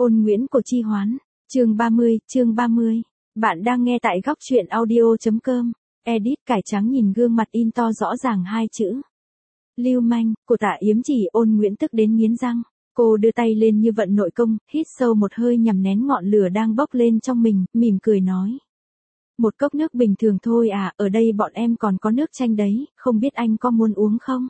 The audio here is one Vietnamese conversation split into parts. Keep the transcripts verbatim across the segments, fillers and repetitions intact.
Ôn Nguyễn của Chi Hoán, chương ba mươi, chương ba mươi. Bạn đang nghe tại góc truyện audio.com. Edit cải trắng nhìn gương mặt in to rõ ràng hai chữ. Lưu manh, của Tạ Yếm Chỉ. Ôn Nguyễn tức đến nghiến răng. Cô đưa tay lên như vận nội công, hít sâu một hơi nhằm nén ngọn lửa đang bốc lên trong mình, mỉm cười nói. Một cốc nước bình thường thôi à, ở đây bọn em còn có nước chanh đấy, không biết anh có muốn uống không?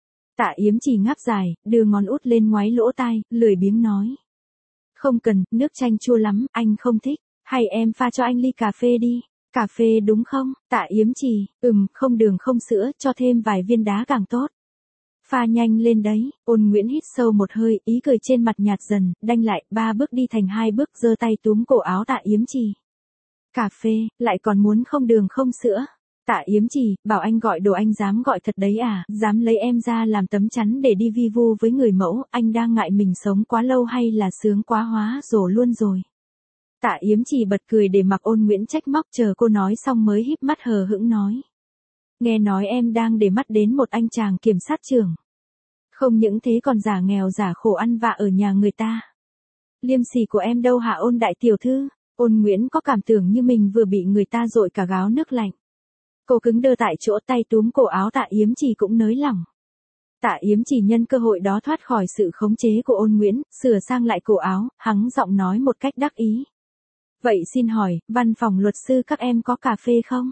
Tạ Yếm Chỉ ngáp dài, đưa ngón út lên ngoáy lỗ tai, lười biếng nói. Không cần, nước chanh chua lắm, anh không thích, hay em pha cho anh ly cà phê đi. Cà phê đúng không? Tạ Yếm Chỉ, ừm, không đường không sữa, cho thêm vài viên đá càng tốt. Pha nhanh lên đấy. Ôn Nguyễn hít sâu một hơi, ý cười trên mặt nhạt dần, đanh lại, ba bước đi thành hai bước, giơ tay túm cổ áo Tạ Yếm Chỉ. Cà phê, lại còn muốn không đường không sữa. Tạ Yếm Chỉ, bảo anh gọi đồ anh dám gọi thật đấy à, dám lấy em ra làm tấm chắn để đi vi vu với người mẫu, anh đang ngại mình sống quá lâu hay là sướng quá hóa rổ luôn rồi. Tạ Yếm Chỉ bật cười để mặc Ôn Nguyễn trách móc, chờ cô nói xong mới híp mắt hờ hững nói. Nghe nói em đang để mắt đến một anh chàng kiểm sát trưởng. Không những thế còn giả nghèo giả khổ ăn vạ ở nhà người ta. Liêm sỉ của em đâu hả Ôn đại tiểu thư? Ôn Nguyễn có cảm tưởng như mình vừa bị người ta dội cả gáo nước lạnh. Cô cứng đơ tại chỗ, tay túm cổ áo Tạ Yếm Chỉ cũng nới lỏng. Tạ Yếm Chỉ nhân cơ hội đó thoát khỏi sự khống chế của Ôn Nguyễn, sửa sang lại cổ áo, hắng giọng nói một cách đắc ý. Vậy xin hỏi, văn phòng luật sư các em có cà phê không?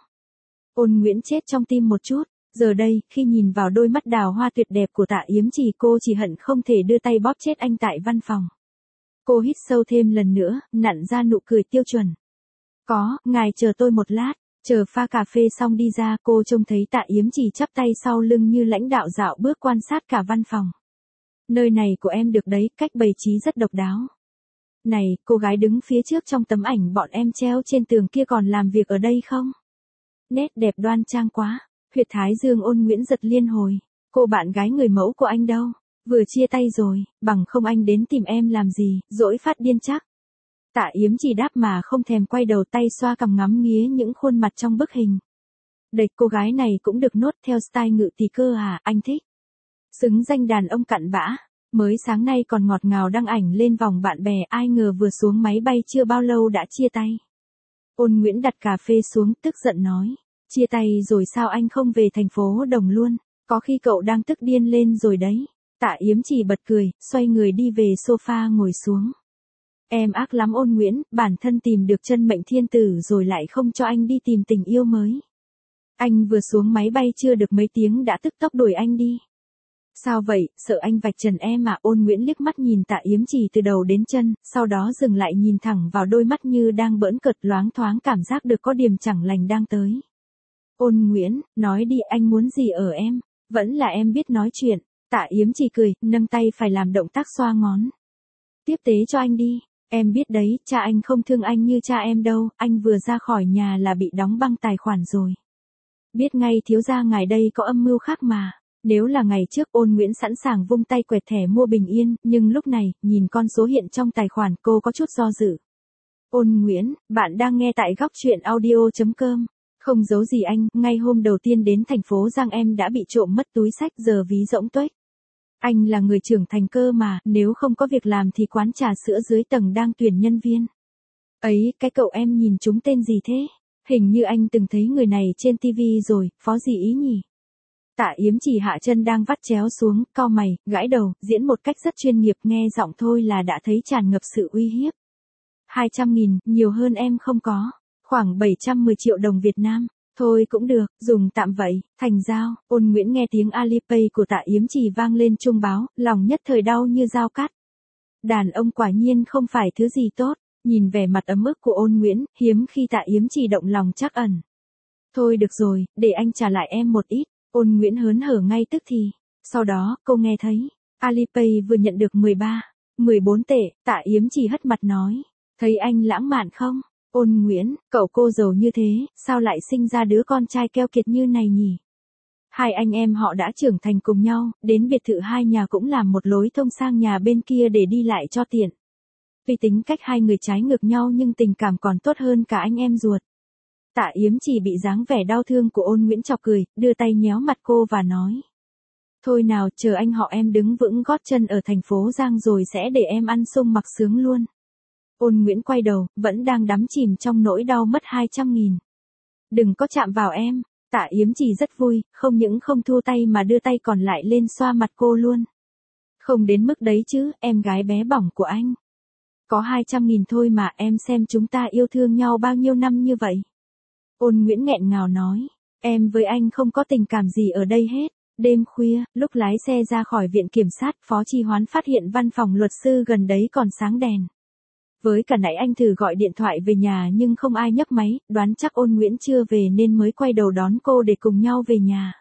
Ôn Nguyễn chết trong tim một chút, giờ đây, khi nhìn vào đôi mắt đào hoa tuyệt đẹp của Tạ Yếm Chỉ, cô chỉ hận không thể đưa tay bóp chết anh tại văn phòng. Cô hít sâu thêm lần nữa, nặn ra nụ cười tiêu chuẩn. Có, ngài chờ tôi một lát. Chờ pha cà phê xong đi ra, cô trông thấy Tạ Yếm Chỉ chắp tay sau lưng như lãnh đạo dạo bước quan sát cả văn phòng. Nơi này của em được đấy, cách bày trí rất độc đáo. Này, cô gái đứng phía trước trong tấm ảnh bọn em treo trên tường kia còn làm việc ở đây không? Nét đẹp đoan trang quá. Huyệt thái dương Ôn Nguyễn giật liên hồi. Cô bạn gái người mẫu của anh đâu? Vừa chia tay rồi, bằng không anh đến tìm em làm gì, dỗi phát điên chắc. Tạ Yếm Chỉ đáp mà không thèm quay đầu, tay xoa cằm ngắm nghía những khuôn mặt trong bức hình. Đệch, cô gái này cũng được nốt theo style ngự tỳ cơ à, anh thích. Xứng danh đàn ông cặn bã, mới sáng nay còn ngọt ngào đăng ảnh lên vòng bạn bè, ai ngờ vừa xuống máy bay chưa bao lâu đã chia tay. Ôn Nguyễn đặt cà phê xuống, tức giận nói, chia tay rồi sao anh không về thành phố Đồng luôn, có khi cậu đang tức điên lên rồi đấy. Tạ Yếm Chỉ bật cười, xoay người đi về sofa ngồi xuống. Em ác lắm Ôn Nguyễn, bản thân tìm được chân mệnh thiên tử rồi lại không cho anh đi tìm tình yêu mới. Anh vừa xuống máy bay chưa được mấy tiếng đã tức tốc đuổi anh đi. Sao vậy, sợ anh vạch trần em à? Ôn Nguyễn liếc mắt nhìn Tạ Yếm Chỉ từ đầu đến chân, sau đó dừng lại nhìn thẳng vào đôi mắt như đang bỡn cợt, loáng thoáng cảm giác được có điểm chẳng lành đang tới. Ôn Nguyễn, nói đi, anh muốn gì ở em? Vẫn là em biết nói chuyện. Tạ Yếm Chỉ cười, nâng tay phải làm động tác xoa ngón. Tiếp tế cho anh đi. Em biết đấy, cha anh không thương anh như cha em đâu, anh vừa ra khỏi nhà là bị đóng băng tài khoản rồi. Biết ngay thiếu gia ngài đây có âm mưu khác mà. Nếu là ngày trước, Ôn Nguyễn sẵn sàng vung tay quẹt thẻ mua bình yên, nhưng lúc này, nhìn con số hiện trong tài khoản, cô có chút do dự. Ôn Nguyễn, bạn đang nghe tại góc truyện audio.com. Không giấu gì anh, ngay hôm đầu tiên đến thành phố Giang em đã bị trộm mất túi xách, giờ ví rỗng tuếch. Anh là người trưởng thành cơ mà, nếu không có việc làm thì quán trà sữa dưới tầng đang tuyển nhân viên. Ấy, cái cậu em nhìn chúng tên gì thế? Hình như anh từng thấy người này trên tivi rồi, phó gì ý nhỉ? Tạ Yếm Chỉ hạ chân đang vắt chéo xuống, cau mày, gãi đầu, diễn một cách rất chuyên nghiệp, nghe giọng thôi là đã thấy tràn ngập sự uy hiếp. hai trăm nghìn, nhiều hơn em không có. Khoảng bảy trăm mười triệu đồng Việt Nam. Thôi cũng được, dùng tạm vậy, thành giao. Ôn Nguyễn nghe tiếng Alipay của Tạ Yếm Chỉ vang lên chuông báo, lòng nhất thời đau như dao cắt. Đàn ông quả nhiên không phải thứ gì tốt, nhìn vẻ mặt ấm ức của Ôn Nguyễn, hiếm khi Tạ Yếm Chỉ động lòng trắc ẩn. Thôi được rồi, để anh trả lại em một ít. Ôn Nguyễn hớn hở ngay tức thì. Sau đó, cô nghe thấy, Alipay vừa nhận được mười ba, mười bốn tệ, Tạ Yếm Chỉ hất mặt nói, thấy anh lãng mạn không? Ôn Nguyễn, cậu cô giàu như thế, sao lại sinh ra đứa con trai keo kiệt như này nhỉ? Hai anh em họ đã trưởng thành cùng nhau, đến biệt thự hai nhà cũng làm một lối thông sang nhà bên kia để đi lại cho tiện. Tuy tính cách hai người trái ngược nhau nhưng tình cảm còn tốt hơn cả anh em ruột. Tạ Yếm Chỉ bị dáng vẻ đau thương của Ôn Nguyễn chọc cười, đưa tay nhéo mặt cô và nói. Thôi nào, chờ anh họ em đứng vững gót chân ở thành phố Giang rồi sẽ để em ăn sung mặc sướng luôn. Ôn Nguyễn quay đầu, vẫn đang đắm chìm trong nỗi đau mất hai trăm nghìn. Đừng có chạm vào em. Tạ Yếm Trì rất vui, không những không thua tay mà đưa tay còn lại lên xoa mặt cô luôn. Không đến mức đấy chứ, em gái bé bỏng của anh. Có hai trăm nghìn thôi mà, em xem chúng ta yêu thương nhau bao nhiêu năm như vậy. Ôn Nguyễn nghẹn ngào nói, em với anh không có tình cảm gì ở đây hết. Đêm khuya, lúc lái xe ra khỏi viện kiểm sát, Phó Chi Hoán phát hiện văn phòng luật sư gần đấy còn sáng đèn. Với cả nãy anh thử gọi điện thoại về nhà nhưng không ai nhấc máy, đoán chắc Ôn Nguyễn chưa về nên mới quay đầu đón cô để cùng nhau về nhà.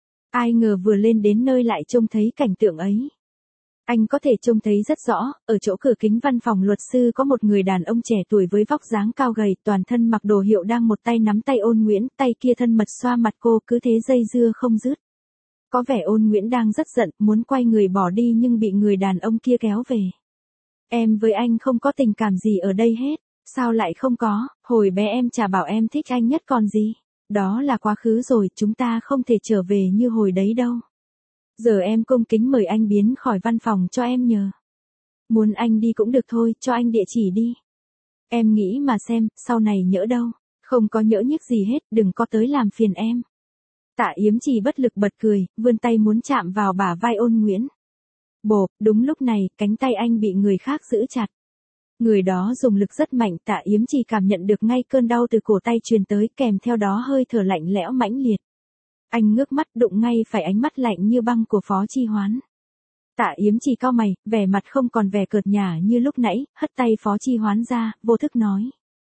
Ai ngờ vừa lên đến nơi lại trông thấy cảnh tượng ấy. Anh có thể trông thấy rất rõ, ở chỗ cửa kính văn phòng luật sư có một người đàn ông trẻ tuổi với vóc dáng cao gầy, toàn thân mặc đồ hiệu đang một tay nắm tay Ôn Nguyễn, tay kia thân mật xoa mặt cô, cứ thế dây dưa không dứt. Có vẻ Ôn Nguyễn đang rất giận, muốn quay người bỏ đi nhưng bị người đàn ông kia kéo về. Em với anh không có tình cảm gì ở đây hết. Sao lại không có, hồi bé em chả bảo em thích anh nhất còn gì. Đó là quá khứ rồi, chúng ta không thể trở về như hồi đấy đâu. Giờ em cung kính mời anh biến khỏi văn phòng cho em nhờ. Muốn anh đi cũng được thôi, cho anh địa chỉ đi. Em nghĩ mà xem, sau này nhỡ đâu. Không có nhỡ nhức gì hết, đừng có tới làm phiền em. Tạ Yếm Trì bất lực bật cười, vươn tay muốn chạm vào bả vai Ôn Nguyễn. Bộp, đúng lúc này, cánh tay anh bị người khác giữ chặt. Người đó dùng lực rất mạnh, Tạ Yếm Trì cảm nhận được ngay cơn đau từ cổ tay truyền tới, kèm theo đó hơi thở lạnh lẽo mãnh liệt. Anh ngước mắt đụng ngay phải ánh mắt lạnh như băng của Phó Chi Hoán. Tạ Yếm Trì cau mày, vẻ mặt không còn vẻ cợt nhả như lúc nãy, hất tay Phó Chi Hoán ra, vô thức nói.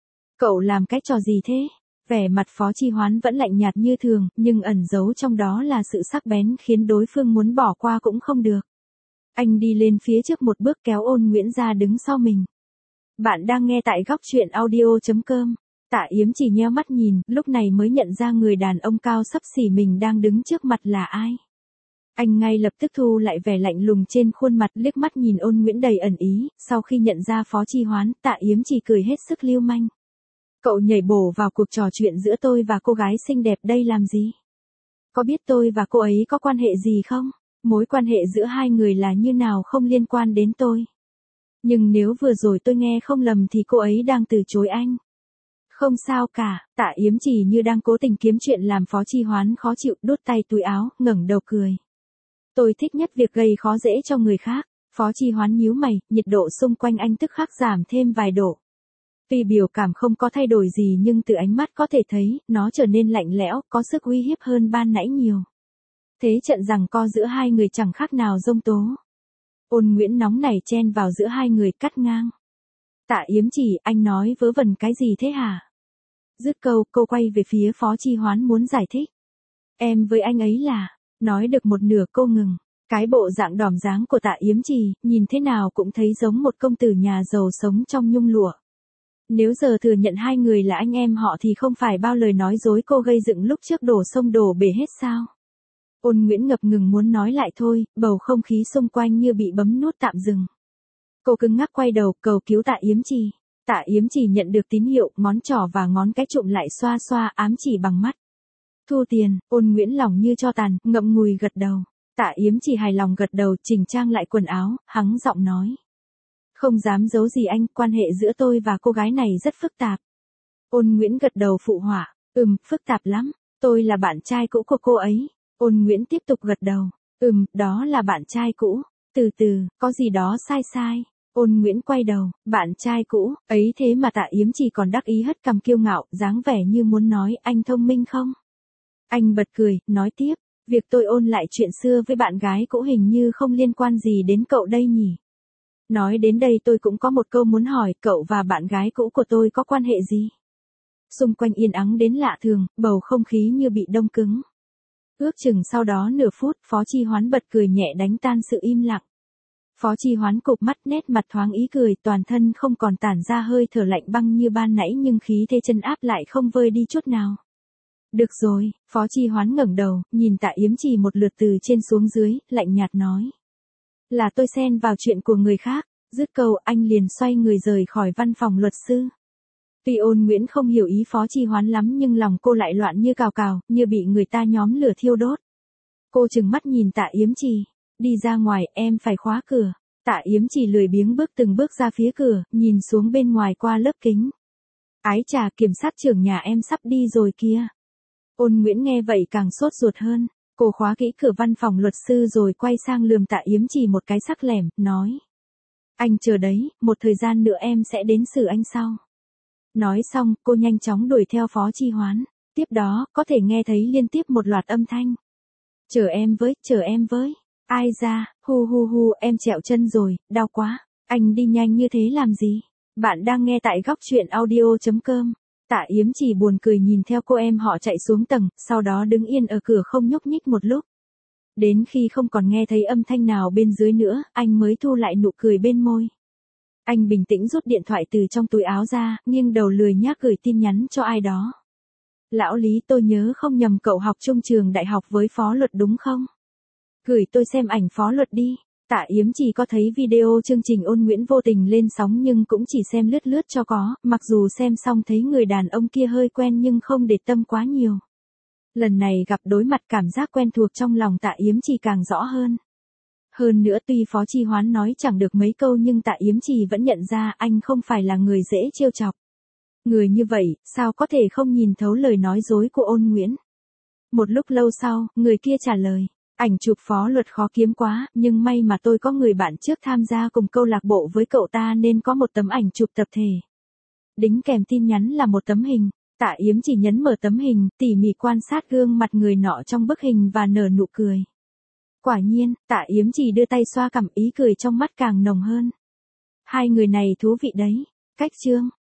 Cậu làm cái trò gì thế? Vẻ mặt Phó Chi Hoán vẫn lạnh nhạt như thường, nhưng ẩn giấu trong đó là sự sắc bén khiến đối phương muốn bỏ qua cũng không được. Anh đi lên phía trước một bước kéo Ôn Nguyễn ra đứng sau mình. Bạn đang nghe tại góc truyện audio chấm com. Tạ Yếm Trì nheo mắt nhìn, lúc này mới nhận ra người đàn ông cao xấp xỉ mình đang đứng trước mặt là ai. Anh ngay lập tức thu lại vẻ lạnh lùng trên khuôn mặt, liếc mắt nhìn Ôn Nguyễn đầy ẩn ý, sau khi nhận ra Phó Chi Hoán, Tạ Yếm Trì cười hết sức lưu manh. Cậu nhảy bổ vào cuộc trò chuyện giữa tôi và cô gái xinh đẹp đây làm gì? Có biết tôi và cô ấy có quan hệ gì không? Mối quan hệ giữa hai người là như nào không liên quan đến tôi. Nhưng nếu vừa rồi tôi nghe không lầm thì cô ấy đang từ chối anh. Không sao cả, Tạ Yếm Trì như đang cố tình kiếm chuyện làm Phó Chi Hoán khó chịu, đút tay túi áo, ngẩng đầu cười. Tôi thích nhất việc gây khó dễ cho người khác. Phó Chi Hoán nhíu mày, nhiệt độ xung quanh anh tức khắc giảm thêm vài độ. Tuy biểu cảm không có thay đổi gì nhưng từ ánh mắt có thể thấy, nó trở nên lạnh lẽo, có sức uy hiếp hơn ban nãy nhiều. Thế trận giằng co giữa hai người chẳng khác nào giông tố. Ôn Nguyễn nóng nảy chen vào giữa hai người cắt ngang. Tạ Yếm Trì, anh nói vớ vẩn cái gì thế hả? Dứt câu, cô quay về phía Phó Chi Hoán muốn giải thích. Em với anh ấy là, nói được một nửa cô ngừng. Cái bộ dạng đỏm dáng của Tạ Yếm Trì, nhìn thế nào cũng thấy giống một công tử nhà giàu sống trong nhung lụa. Nếu giờ thừa nhận hai người là anh em họ thì không phải bao lời nói dối cô gây dựng lúc trước đổ sông đổ bể hết sao? Ôn Nguyễn ngập ngừng muốn nói lại thôi, bầu không khí xung quanh như bị bấm nút tạm dừng. Cô cứng ngắc quay đầu, cầu cứu Tạ Yếm Trì. Tạ Yếm Trì nhận được tín hiệu, ngón trỏ và ngón cái trụm lại xoa xoa ám chỉ bằng mắt. Thu tiền, Ôn Nguyễn lòng như tro tàn, ngậm ngùi gật đầu. Tạ Yếm Trì hài lòng gật đầu, chỉnh trang lại quần áo, hắng giọng nói. Không dám giấu gì anh, quan hệ giữa tôi và cô gái này rất phức tạp. Ôn Nguyễn gật đầu phụ họa, ừm, phức tạp lắm, tôi là bạn trai cũ của cô ấy. Ôn Nguyễn tiếp tục gật đầu, ừm, đó là bạn trai cũ. Từ từ, có gì đó sai sai. Ôn Nguyễn quay đầu, bạn trai cũ, ấy thế mà Tạ Yếm Trì còn đắc ý hất cằm kiêu ngạo, dáng vẻ như muốn nói anh thông minh không? Anh bật cười, nói tiếp, việc tôi ôn lại chuyện xưa với bạn gái cũ hình như không liên quan gì đến cậu đây nhỉ? Nói đến đây tôi cũng có một câu muốn hỏi, cậu và bạn gái cũ của tôi có quan hệ gì? Xung quanh yên ắng đến lạ thường, bầu không khí như bị đông cứng. Ước chừng sau đó nửa phút, Phó Chi Hoán bật cười nhẹ đánh tan sự im lặng. Phó Chi Hoán cụp mắt, nét mặt thoáng ý cười, toàn thân không còn tản ra hơi thở lạnh băng như ban nãy nhưng khí thế chân áp lại không vơi đi chút nào. Được rồi, Phó Chi Hoán ngẩng đầu, nhìn Tạ Yếm Trì một lượt từ trên xuống dưới, lạnh nhạt nói. Là tôi xen vào chuyện của người khác. Dứt câu anh liền xoay người rời khỏi văn phòng luật sư. Tuy Ôn Nguyễn không hiểu ý Phó Chi Hoán lắm nhưng lòng cô lại loạn như cào cào, như bị người ta nhóm lửa thiêu đốt. Cô trừng mắt nhìn Tạ Yếm Trì. Đi ra ngoài, em phải khóa cửa. Tạ Yếm chỉ lười biếng bước từng bước ra phía cửa, nhìn xuống bên ngoài qua lớp kính. Ái chà, kiểm sát trưởng nhà em sắp đi rồi kia. Ôn Nguyễn nghe vậy càng sốt ruột hơn. Cô khóa kỹ cửa văn phòng luật sư rồi quay sang lườm Tạ Yếm chỉ một cái sắc lẻm, nói. Anh chờ đấy, một thời gian nữa em sẽ đến xử anh sau. Nói xong, cô nhanh chóng đuổi theo Phó Chi Hoán. Tiếp đó, có thể nghe thấy liên tiếp một loạt âm thanh. Chờ em với, chờ em với. Ai ra, hu hu hu, em trẹo chân rồi, đau quá. Anh đi nhanh như thế làm gì? Bạn đang nghe tại góc truyện audio chấm com. Tạ Yếm chỉ buồn cười nhìn theo cô em họ chạy xuống tầng, sau đó đứng yên ở cửa không nhúc nhích một lúc. Đến khi không còn nghe thấy âm thanh nào bên dưới nữa, anh mới thu lại nụ cười bên môi. Anh bình tĩnh rút điện thoại từ trong túi áo ra, nghiêng đầu lười nhác gửi tin nhắn cho ai đó. Lão Lý, tôi nhớ không nhầm cậu học chung trường đại học với Phó Luật đúng không? Gửi tôi xem ảnh Phó Luật đi. Tạ Yếm chỉ có thấy video chương trình Ôn Nguyễn vô tình lên sóng nhưng cũng chỉ xem lướt lướt cho có, mặc dù xem xong thấy người đàn ông kia hơi quen nhưng không để tâm quá nhiều. Lần này gặp đối mặt cảm giác quen thuộc trong lòng Tạ Yếm chỉ càng rõ hơn. Hơn nữa tuy Phó Chi Hoán nói chẳng được mấy câu nhưng Tạ Yếm chỉ vẫn nhận ra anh không phải là người dễ trêu chọc. Người như vậy, sao có thể không nhìn thấu lời nói dối của Ôn Nguyễn? Một lúc lâu sau, người kia trả lời. Ảnh chụp Phó Luật khó kiếm quá, nhưng may mà tôi có người bạn trước tham gia cùng câu lạc bộ với cậu ta nên có một tấm ảnh chụp tập thể. Đính kèm tin nhắn là một tấm hình. Tạ Yếm chỉ nhấn mở tấm hình, tỉ mỉ quan sát gương mặt người nọ trong bức hình và nở nụ cười. Quả nhiên, Tạ Yếm chỉ đưa tay xoa cằm, ý cười trong mắt càng nồng hơn. Hai người này thú vị đấy. Cách chương.